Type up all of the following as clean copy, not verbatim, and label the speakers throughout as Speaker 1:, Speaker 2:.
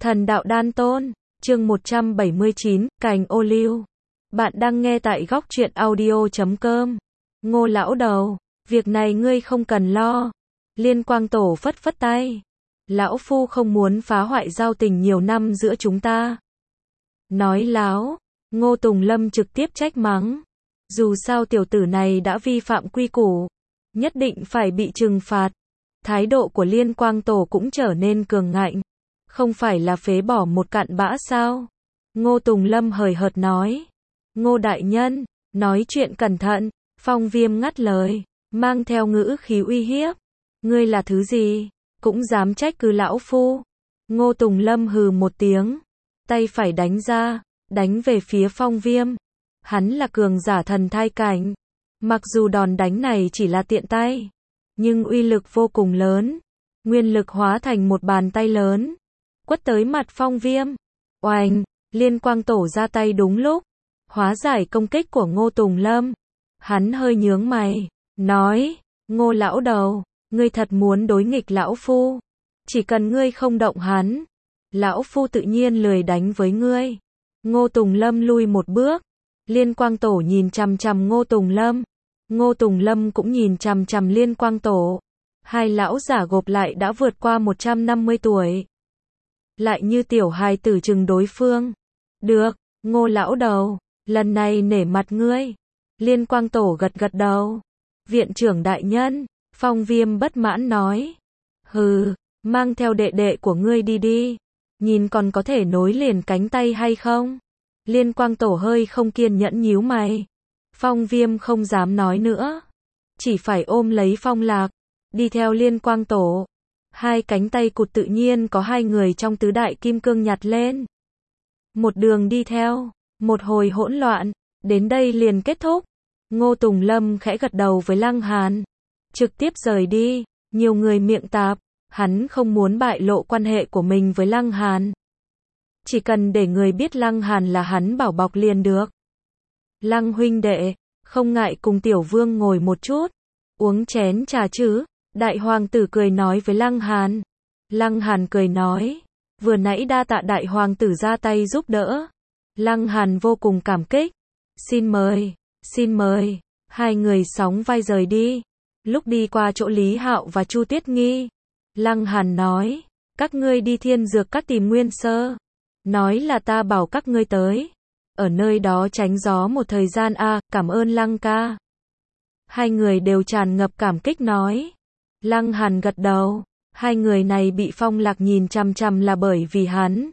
Speaker 1: Thần đạo đan tôn, chương 179, cành ô liu. Bạn đang nghe tại góc truyện audio.com. Ngô lão đầu, việc này ngươi không cần lo. Liên Quang Tổ phất phất tay. Lão phu không muốn phá hoại giao tình nhiều năm giữa chúng ta. Nói láo, Ngô Tùng Lâm trực tiếp trách mắng. Dù sao tiểu tử này đã vi phạm quy củ, nhất định phải bị trừng phạt. Thái độ của Liên Quang Tổ cũng trở nên cường ngạnh. Không phải là phế bỏ một cặn bã sao? Ngô Tùng Lâm hời hợt nói. Ngô đại nhân, nói chuyện cẩn thận. Phong Viêm ngắt lời, mang theo ngữ khí uy hiếp. Ngươi là thứ gì? Cũng dám trách cứ lão phu. Ngô Tùng Lâm hừ một tiếng. Tay phải đánh ra, đánh về phía Phong Viêm. Hắn là cường giả thần thai cảnh. Mặc dù đòn đánh này chỉ là tiện tay, nhưng uy lực vô cùng lớn. Nguyên lực hóa thành một bàn tay lớn, quất tới mặt Phong Viêm. Oành, Liên Quang Tổ ra tay đúng lúc, hóa giải công kích của Ngô Tùng Lâm. Hắn hơi nhướng mày, nói, Ngô lão đầu, ngươi thật muốn đối nghịch lão phu. Chỉ cần ngươi không động hắn, lão phu tự nhiên lười đánh với ngươi. Ngô Tùng Lâm lui một bước. Liên Quang Tổ nhìn chằm chằm Ngô Tùng Lâm. Ngô Tùng Lâm cũng nhìn chằm chằm Liên Quang Tổ. Hai lão giả gộp lại đã vượt qua 150 tuổi. Lại như tiểu hài tử chừng đối phương. Được, Ngô lão đầu, lần này nể mặt ngươi. Liên Quang Tổ gật gật đầu. Viện trưởng đại nhân, Phong Viêm bất mãn nói. Hừ, mang theo đệ đệ của ngươi đi đi. Nhìn còn có thể nối liền cánh tay hay không? Liên Quang Tổ hơi không kiên nhẫn nhíu mày. Phong Viêm không dám nói nữa, chỉ phải ôm lấy Phong Lạc, đi theo Liên Quang Tổ. Hai cánh tay cụt tự nhiên có hai người trong tứ đại kim cương nhặt lên. Một đường đi theo, một hồi hỗn loạn, đến đây liền kết thúc. Ngô Tùng Lâm khẽ gật đầu với Lăng Hàn, trực tiếp rời đi. Nhiều người miệng tạp, hắn không muốn bại lộ quan hệ của mình với Lăng Hàn. Chỉ cần để người biết Lăng Hàn là hắn bảo bọc liền được. Lăng huynh đệ, không ngại cùng tiểu vương ngồi một chút, uống chén trà chứ? Đại hoàng tử cười nói với Lăng Hàn. Lăng Hàn cười nói, vừa nãy đa tạ đại hoàng tử ra tay giúp đỡ. Lăng Hàn vô cùng cảm kích. Xin mời, xin mời. Hai người sóng vai rời đi. Lúc đi qua chỗ Lý Hạo và Chu Tuyết Nghi, Lăng Hàn nói, các ngươi đi Thiên Dược Các tìm Nguyên Sơ. Nói là ta bảo các ngươi tới. Ở nơi đó tránh gió một thời gian cảm ơn Lăng ca. Hai người đều tràn ngập cảm kích nói. Lăng Hàn gật đầu. Hai người này bị Phong Lạc nhìn chằm chằm là bởi vì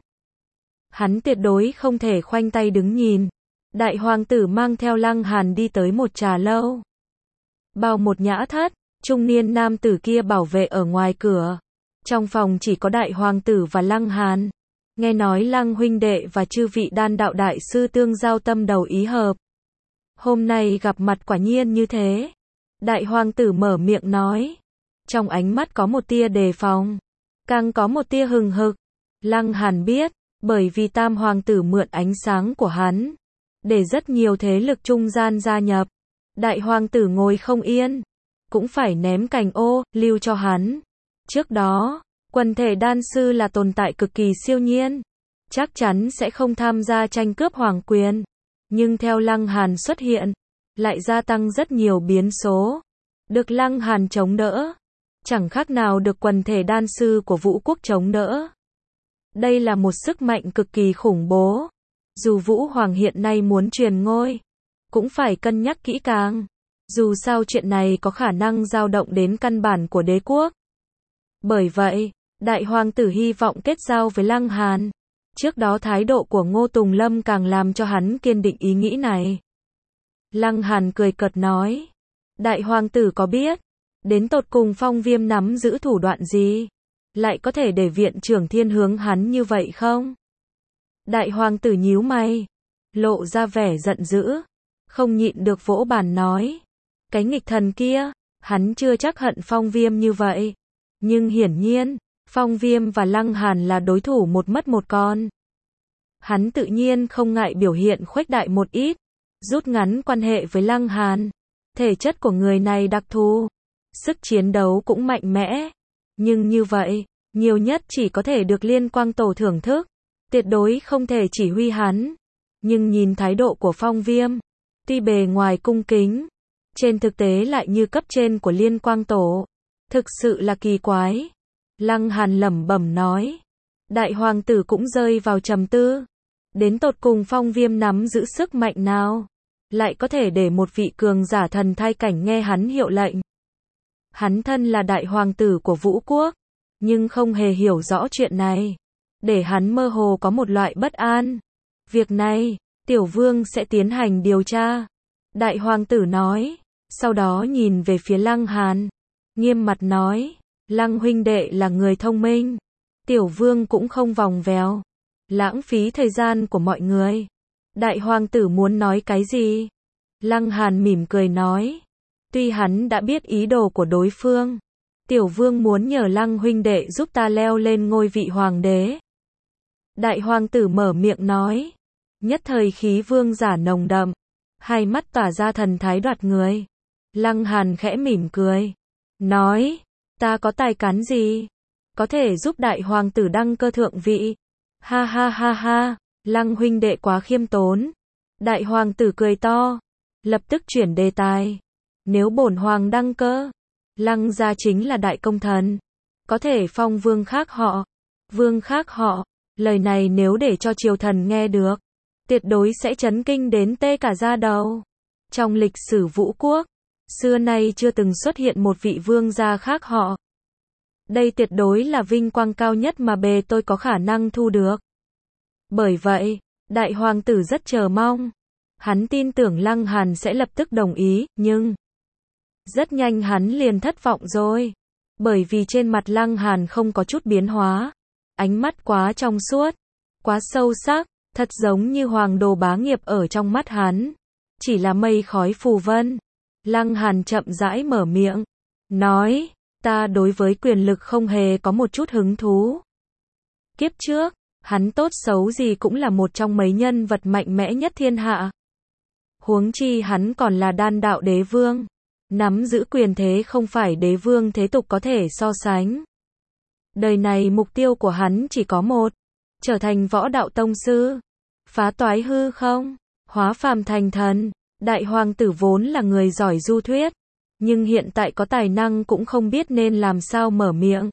Speaker 1: hắn tuyệt đối không thể khoanh tay đứng nhìn. Đại hoàng tử mang theo Lăng Hàn đi tới một trà lâu. Bao một nhã thất, trung niên nam tử kia bảo vệ ở ngoài cửa. Trong phòng chỉ có đại hoàng tử và Lăng Hàn. Nghe nói Lăng huynh đệ và chư vị đan đạo đại sư tương giao tâm đầu ý hợp. Hôm nay gặp mặt quả nhiên như thế. Đại hoàng tử mở miệng nói. Trong ánh mắt có một tia đề phòng, càng có một tia hừng hực. Lăng Hàn biết, bởi vì tam hoàng tử mượn ánh sáng của hắn, để rất nhiều thế lực trung gian gia nhập. Đại hoàng tử ngồi không yên, cũng phải ném cành ô liu cho hắn. Trước đó, quần thể đan sư là tồn tại cực kỳ siêu nhiên, chắc chắn sẽ không tham gia tranh cướp hoàng quyền. Nhưng theo Lăng Hàn xuất hiện, lại gia tăng rất nhiều biến số. Được Lăng Hàn chống đỡ, chẳng khác nào được quần thể đan sư của Vũ Quốc chống đỡ. Đây là một sức mạnh cực kỳ khủng bố. Dù Vũ Hoàng hiện nay muốn truyền ngôi, cũng phải cân nhắc kỹ càng. Dù sao chuyện này có khả năng dao động đến căn bản của đế quốc. Bởi vậy, đại hoàng tử hy vọng kết giao với Lăng Hàn. Trước đó thái độ của Ngô Tùng Lâm càng làm cho hắn kiên định ý nghĩ này. Lăng Hàn cười cợt nói, đại hoàng tử có biết đến tột cùng Phong Viêm nắm giữ thủ đoạn gì, lại có thể để viện trưởng thiên hướng hắn như vậy không? Đại hoàng tử nhíu mày, lộ ra vẻ giận dữ, không nhịn được vỗ bàn nói, cái nghịch thần kia, hắn chưa chắc hận Phong Viêm như vậy. Nhưng hiển nhiên, Phong Viêm và Lăng Hàn là đối thủ một mất một còn. Hắn tự nhiên không ngại biểu hiện khuếch đại một ít, rút ngắn quan hệ với Lăng Hàn. Thể chất của người này đặc thù, sức chiến đấu cũng mạnh mẽ. Nhưng như vậy, nhiều nhất chỉ có thể được Liên Quang Tổ thưởng thức, tuyệt đối không thể chỉ huy hắn. Nhưng nhìn thái độ của Phong Viêm, tuy bề ngoài cung kính, trên thực tế lại như cấp trên của Liên Quang Tổ, thực sự là kỳ quái. Lăng Hàn lẩm bẩm nói. Đại hoàng tử cũng rơi vào trầm tư. Đến tột cùng Phong Viêm nắm giữ sức mạnh nào, lại có thể để một vị cường giả thần thai cảnh nghe hắn hiệu lệnh. Hắn thân là đại hoàng tử của Vũ Quốc, nhưng không hề hiểu rõ chuyện này, để hắn mơ hồ có một loại bất an. Việc này, Tiểu Vương sẽ tiến hành điều tra. Đại hoàng tử nói, sau đó nhìn về phía Lăng Hàn, nghiêm mặt nói, Lăng huynh đệ là người thông minh, Tiểu Vương cũng không vòng vèo, lãng phí thời gian của mọi người. Đại hoàng tử muốn nói cái gì? Lăng Hàn mỉm cười nói, tuy hắn đã biết ý đồ của đối phương, Tiểu Vương muốn nhờ Lăng huynh đệ giúp ta leo lên ngôi vị hoàng đế. Đại hoàng tử mở miệng nói, nhất thời khí vương giả nồng đậm, hai mắt tỏa ra thần thái đoạt người. Lăng Hàn khẽ mỉm cười, nói, ta có tài cán gì, có thể giúp đại hoàng tử đăng cơ thượng vị. Ha ha ha ha, Lăng huynh đệ quá khiêm tốn. Đại hoàng tử cười to, lập tức chuyển đề tài. Nếu bổn hoàng đăng cơ, Lăng gia chính là đại công thần, có thể phong vương khác họ. Vương khác họ, lời này nếu để cho triều thần nghe được, tuyệt đối sẽ chấn kinh đến tê cả da đầu. Trong lịch sử Vũ Quốc, xưa nay chưa từng xuất hiện một vị vương gia khác họ. Đây tuyệt đối là vinh quang cao nhất mà bề tôi có khả năng thu được. Bởi vậy, đại hoàng tử rất chờ mong. Hắn tin tưởng Lăng Hàn sẽ lập tức đồng ý, nhưng rất nhanh hắn liền thất vọng rồi. Bởi vì trên mặt Lăng Hàn không có chút biến hóa. Ánh mắt quá trong suốt, quá sâu sắc, thật giống như hoàng đồ bá nghiệp ở trong mắt hắn. Chỉ là mây khói phù vân. Lăng Hàn chậm rãi mở miệng, nói, ta đối với quyền lực không hề có một chút hứng thú. Kiếp trước, hắn tốt xấu gì cũng là một trong mấy nhân vật mạnh mẽ nhất thiên hạ. Huống chi hắn còn là đan đạo đế vương. Nắm giữ quyền thế không phải đế vương thế tục có thể so sánh. Đời này mục tiêu của hắn chỉ có một, trở thành võ đạo tông sư, phá toái hư không, hóa phàm thành thần. Đại hoàng tử vốn là người giỏi du thuyết, nhưng hiện tại có tài năng cũng không biết nên làm sao mở miệng.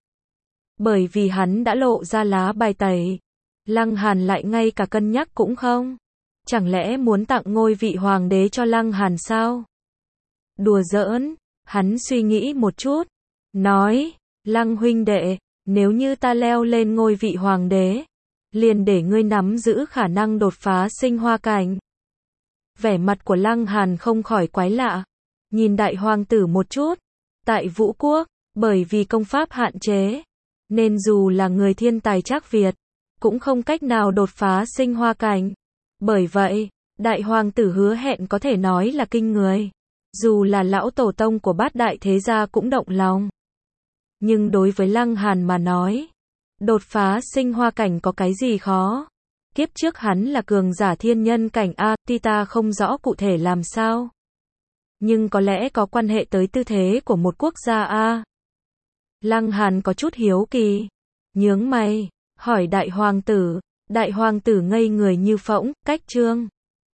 Speaker 1: Bởi vì hắn đã lộ ra lá bài tẩy. Lăng Hàn lại ngay cả cân nhắc cũng không. Chẳng lẽ muốn tặng ngôi vị hoàng đế cho Lăng Hàn sao? Đùa giỡn, hắn suy nghĩ một chút, nói, Lăng huynh đệ, nếu như ta leo lên ngôi vị hoàng đế, liền để ngươi nắm giữ khả năng đột phá sinh hoa cảnh. Vẻ mặt của Lăng Hàn không khỏi quái lạ, nhìn đại hoàng tử một chút. Tại Vũ Quốc, bởi vì công pháp hạn chế, nên dù là người thiên tài Trác Việt, cũng không cách nào đột phá sinh hoa cảnh. Bởi vậy, đại hoàng tử hứa hẹn có thể nói là kinh người. Dù là lão tổ tông của bát đại thế gia cũng động lòng. Nhưng đối với Lăng Hàn mà nói, đột phá sinh hoa cảnh có cái gì khó? Kiếp trước hắn là cường giả thiên nhân cảnh A, tuy ta không rõ cụ thể làm sao. Nhưng có lẽ có quan hệ tới tư thế của một quốc gia A. Lăng Hàn có chút hiếu kỳ, nhướng mày, hỏi đại hoàng tử ngây người như phỗng, cách trương.